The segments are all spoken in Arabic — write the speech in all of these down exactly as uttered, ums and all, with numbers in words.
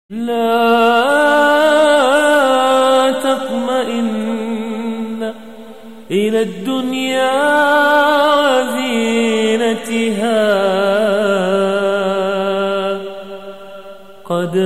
لا تطمئن إلى الدنيا وزينتها، قد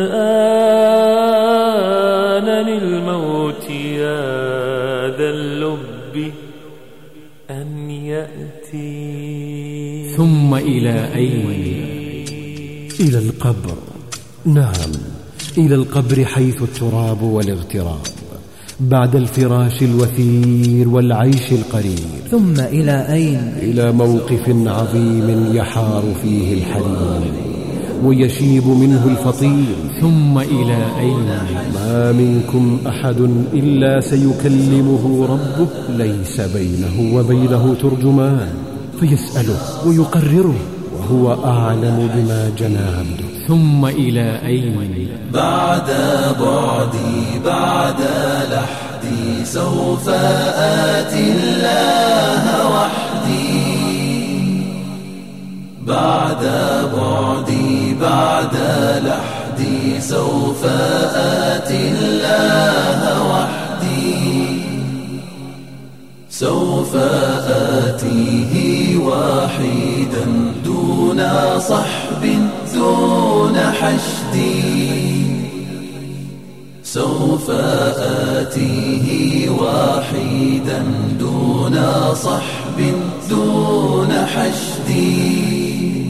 آن للموت يا ذا اللب أن يأتي. ثم إلى أين؟ إلى القبر. نعم، إلى القبر حيث التراب والاغتراب بعد الفراش الوثير والعيش القريب. ثم إلى أين؟ إلى موقف عظيم يحار فيه الحليم ويشيب منه الفطير. ثم إلى أين؟ ما منكم أحد إلا سيكلمه ربه، ليس بينه وبينه ترجمان، فيسأله ويقرره وهو أعلم بما جنى عبده. ثم إلى أين؟ بعد بعدي بعد لحدي سوف آتي الله وحدي. بعد بعدي بعد لحدي سوف آتي الله وحدي. سوف آتيه وحيدا دون صحب دون حشدي. سوف آتيه وحيدا دون صحب دون حشدي.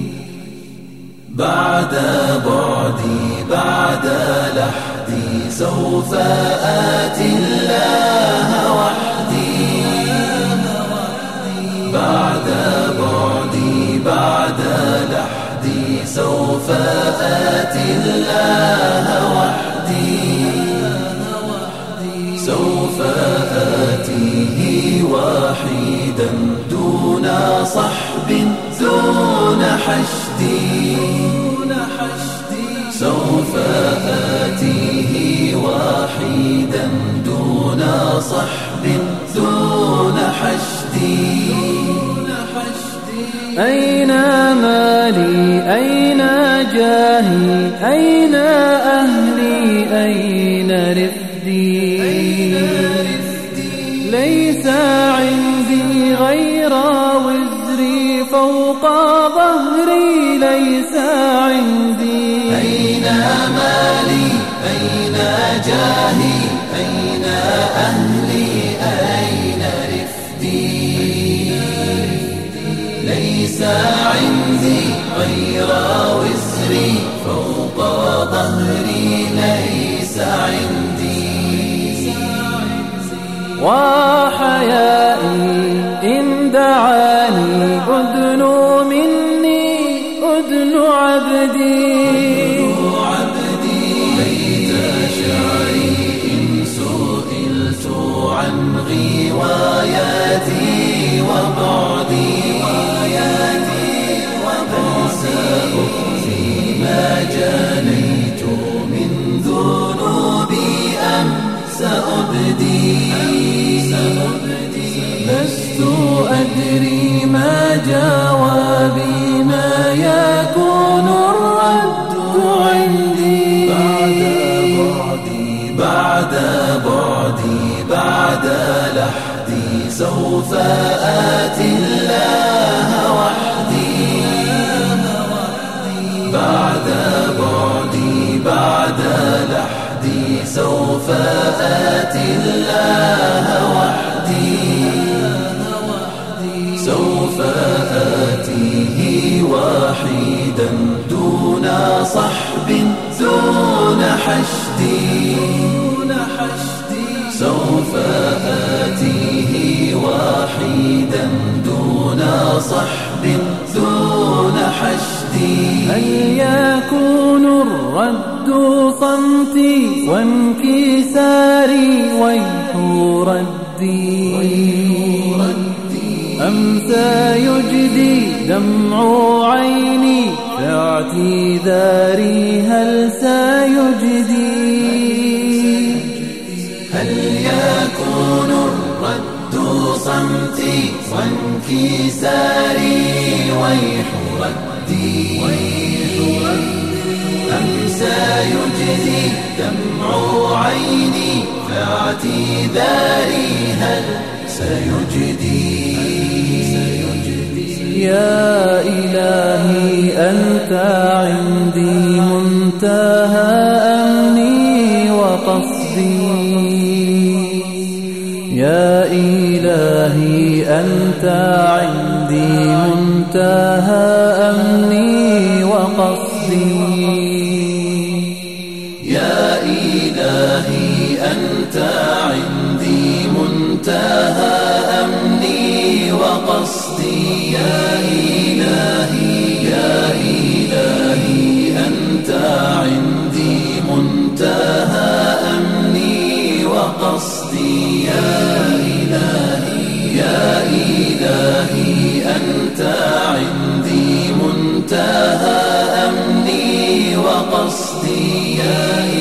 بعد بعدي بعد لحدي سوف آتي الله وحدي. بعد بعدي بعد لحدي سوف آتي الله وحدي. سوف آتيه وحيدا دون صحب دون حشدي. سوف آتيه وحيدا دون صحب دون حشدي. أين مالي أين جاهي أين أهلي أين رفدي؟ ليس عندي غير وزري فوق ظهري، ليس عندي. أين مالي أين جاهي أين أهلي أين رفدي؟ ليس عندي غير وزري فوق ظهري، ليس عندي. وحيائي إن دعاني أذن مني أذن عبدي. ليت شعري إن سئلت عن غواياتي وبعدي. أخفي ما جنيت من ذنوبي أم سأبدي. لست أدري ما جوابي ما يكون الرد عندي. بعد بعدي بعد لحدي سوف آتي الله وحدي. بعد بعدي بعد لحدي سوف آتي الله وحدي. سوف آتيه وحيدا دون صحب دون حشدي. سوف آتيه وحيدا دون صحب دون حشدي. هل يكون الرد صمتي وانكساري ويح ردي، أم سيجدي دمع عيني في اعتذاري هل سيجدي؟ هل يكون الرد صمتي وانكساري ويح ردي، أم سيجدي سيجدي دمع عيني فاعتذاري هل سيجدي يا إلهي أنت عندي منتهى أمني وقصدي يا إلهي أنت عندي منتهى أمني وقصدي يا إلهي أنت عندي منتهى أمني وقصدي يا إلهي يا إلهي أنت عندي منتهى أمني وقصدي يا إلهي يا إلهي أنت عندي منتهى أمني وقصدي يا